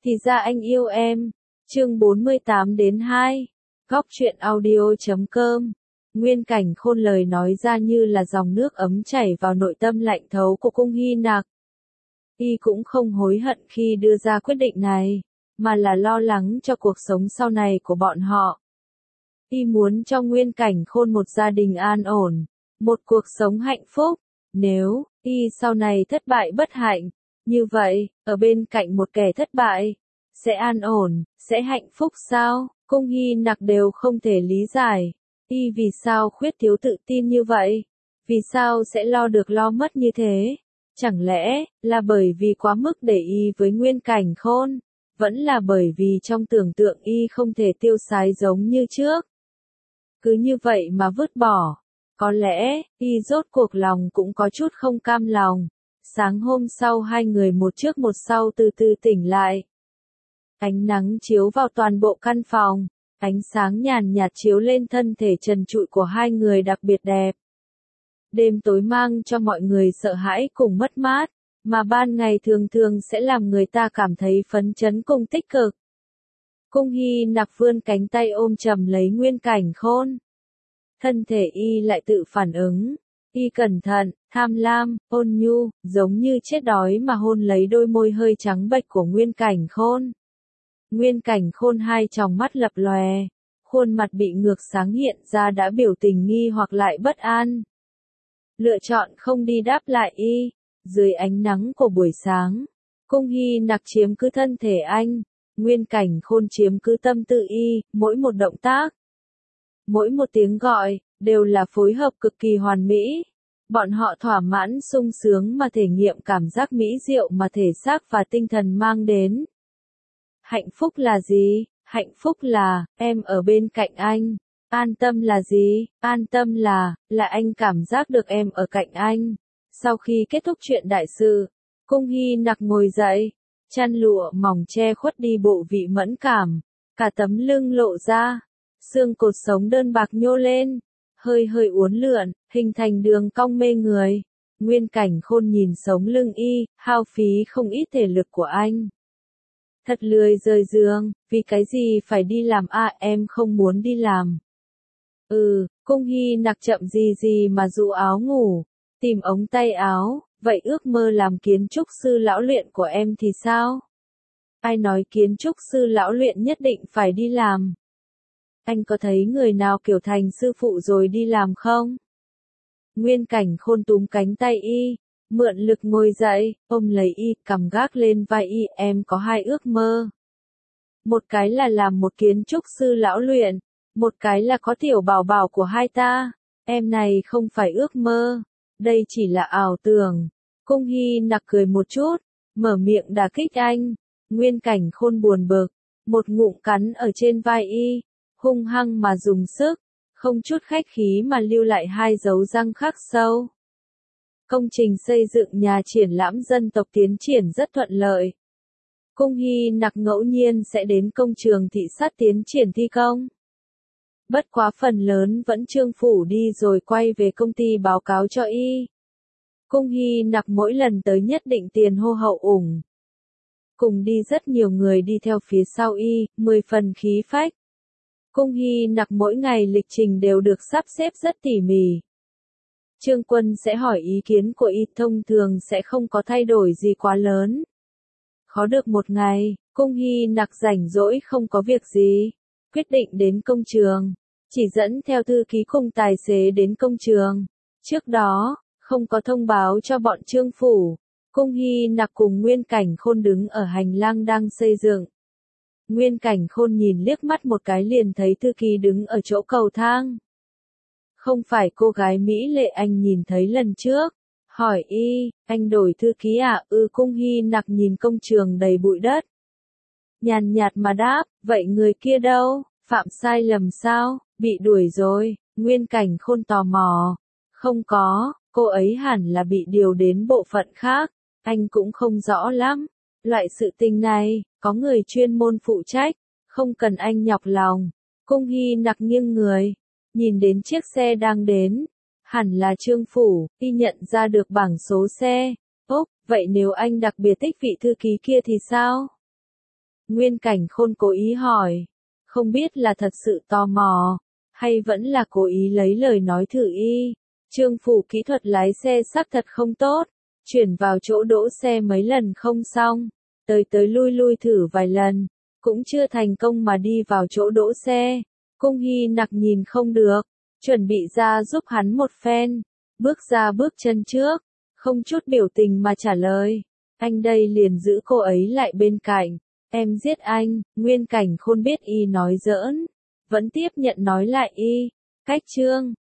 Thì ra anh yêu em. Chương 48-2. Góc truyện audio.com. Nguyên Cảnh Khôn lời nói ra như là dòng nước ấm chảy vào nội tâm lạnh thấu của Cung Hy Nặc. Y cũng không hối hận khi đưa ra quyết định này, mà là lo lắng cho cuộc sống sau này của bọn họ. Y muốn cho Nguyên Cảnh Khôn một gia đình an ổn, một cuộc sống hạnh phúc. Nếu Y sau này thất bại bất hạnh, như vậy, ở bên cạnh một kẻ thất bại, sẽ an ổn, sẽ hạnh phúc sao? Cung Hy Nặc đều không thể lý giải. Y vì sao khuyết thiếu tự tin như vậy? Vì sao sẽ lo được lo mất như thế? Chẳng lẽ là bởi vì quá mức để ý với Nguyên Cảnh Khôn? Vẫn là bởi vì trong tưởng tượng Y không thể tiêu sái giống như trước? Cứ như vậy mà vứt bỏ. Có lẽ, Y rốt cuộc lòng cũng có chút không cam lòng. Sáng hôm sau hai người một trước một sau từ từ tỉnh lại. Ánh nắng chiếu vào toàn bộ căn phòng, ánh sáng nhàn nhạt chiếu lên thân thể trần trụi của hai người đặc biệt đẹp. Đêm tối mang cho mọi người sợ hãi cùng mất mát, mà ban ngày thường thường sẽ làm người ta cảm thấy phấn chấn cùng tích cực. Cung Hy Nặc vươn cánh tay ôm chầm lấy Nguyên Cảnh Khôn. Thân thể Y lại tự phản ứng. Y cẩn thận, tham lam, ôn nhu, giống như chết đói mà hôn lấy đôi môi hơi trắng bệch của Nguyên Cảnh Khôn. Nguyên Cảnh Khôn hai tròng mắt lập lòe, khuôn mặt bị ngược sáng hiện ra đã biểu tình nghi hoặc lại bất an. Lựa chọn không đi đáp lại Y. Dưới ánh nắng của buổi sáng, Cung Hy Nặc chiếm cứ thân thể anh, Nguyên Cảnh Khôn chiếm cứ tâm tư Y, mỗi một động tác, mỗi một tiếng gọi, đều là phối hợp cực kỳ hoàn mỹ. Bọn họ thỏa mãn sung sướng mà thể nghiệm cảm giác mỹ diệu mà thể xác và tinh thần mang đến. Hạnh phúc là gì? Hạnh phúc là, em ở bên cạnh anh. An tâm là gì? An tâm là anh cảm giác được em ở cạnh anh. Sau khi kết thúc chuyện đại sự, Cung Hy Nặc ngồi dậy, chăn lụa mỏng che khuất đi bộ vị mẫn cảm, cả tấm lưng lộ ra, xương cột sống đơn bạc nhô lên, hơi hơi uốn lượn, hình thành đường cong mê người. Nguyên Cảnh Khôn nhìn sống lưng Y, hao phí không ít thể lực của anh. Thật lười rời giường, vì cái gì phải đi làm à, em không muốn đi làm. Cung Hy Nặc chậm gì mà dụ áo ngủ, tìm ống tay áo, vậy ước mơ làm kiến trúc sư lão luyện của em thì sao? Ai nói kiến trúc sư lão luyện nhất định phải đi làm? Anh có thấy người nào kiểu thành sư phụ rồi đi làm không? Nguyên Cảnh Khôn túm cánh tay Y, mượn lực ngồi dậy, ôm lấy Y, cằm gác lên vai Y, em có hai ước mơ. Một cái là làm một kiến trúc sư lão luyện, một cái là có tiểu bảo bảo của hai ta. Em này không phải ước mơ, đây chỉ là ảo tưởng. Cung Hy Nặc cười một chút, mở miệng đả kích anh. Nguyên Cảnh Khôn buồn bực, một ngụm cắn ở trên vai Y, hung hăng mà dùng sức, không chút khách khí mà lưu lại hai dấu răng khắc sâu. Công trình xây dựng nhà triển lãm dân tộc tiến triển rất thuận lợi. Cung Hy Nặc ngẫu nhiên sẽ đến công trường thị sát tiến triển thi công. Bất quá phần lớn vẫn Trương Phủ đi rồi quay về công ty báo cáo cho Y. Cung Hy Nặc mỗi lần tới nhất định tiền hô hậu ủng. Cùng đi rất nhiều người đi theo phía sau Y, 10 phần khí phách. Cung Hy Nặc mỗi ngày lịch trình đều được sắp xếp rất tỉ mỉ. Trương Quân sẽ hỏi ý kiến của Y, thông thường sẽ không có thay đổi gì quá lớn. Khó được một ngày, Cung Hy Nặc rảnh rỗi không có việc gì, quyết định đến công trường, chỉ dẫn theo thư ký cùng tài xế đến công trường. Trước đó, không có thông báo cho bọn Trương Phủ, Cung Hy Nặc cùng Nguyên Cảnh Khôn đứng ở hành lang đang xây dựng. Nguyên Cảnh Khôn nhìn liếc mắt một cái liền thấy thư ký đứng ở chỗ cầu thang. Không phải cô gái Mỹ lệ anh nhìn thấy lần trước. Hỏi Y, anh đổi thư ký à? Cung Hy Nặc nhìn công trường đầy bụi đất. Nhàn nhạt mà đáp, vậy người kia đâu? Phạm sai lầm sao? Bị đuổi rồi. Nguyên Cảnh Khôn tò mò. Không có, cô ấy hẳn là bị điều đến bộ phận khác. Anh cũng không rõ lắm. Loại sự tình này, có người chuyên môn phụ trách. Không cần anh nhọc lòng. Cung Hy Nặc nghiêng người, nhìn đến chiếc xe đang đến. Hẳn là Trương Phủ. Y nhận ra được bảng số xe. Ốc, vậy nếu anh đặc biệt thích vị thư ký kia thì sao? Nguyên Cảnh Khôn cố ý hỏi. Không biết là thật sự tò mò, hay vẫn là cố ý lấy lời nói thử y. Trương Phủ kỹ thuật lái xe xác thật không tốt, chuyển vào chỗ đỗ xe mấy lần không xong, tới tới lui lui thử vài lần, cũng chưa thành công mà đi vào chỗ đỗ xe. Cung Hy Nặc nhìn không được, chuẩn bị ra giúp hắn một phen, bước ra bước chân trước, không chút biểu tình mà trả lời. Anh đây liền giữ cô ấy lại bên cạnh. Em giết anh. Nguyên Cảnh Khôn biết y nói giỡn, vẫn tiếp nhận nói lại y. Cách Trương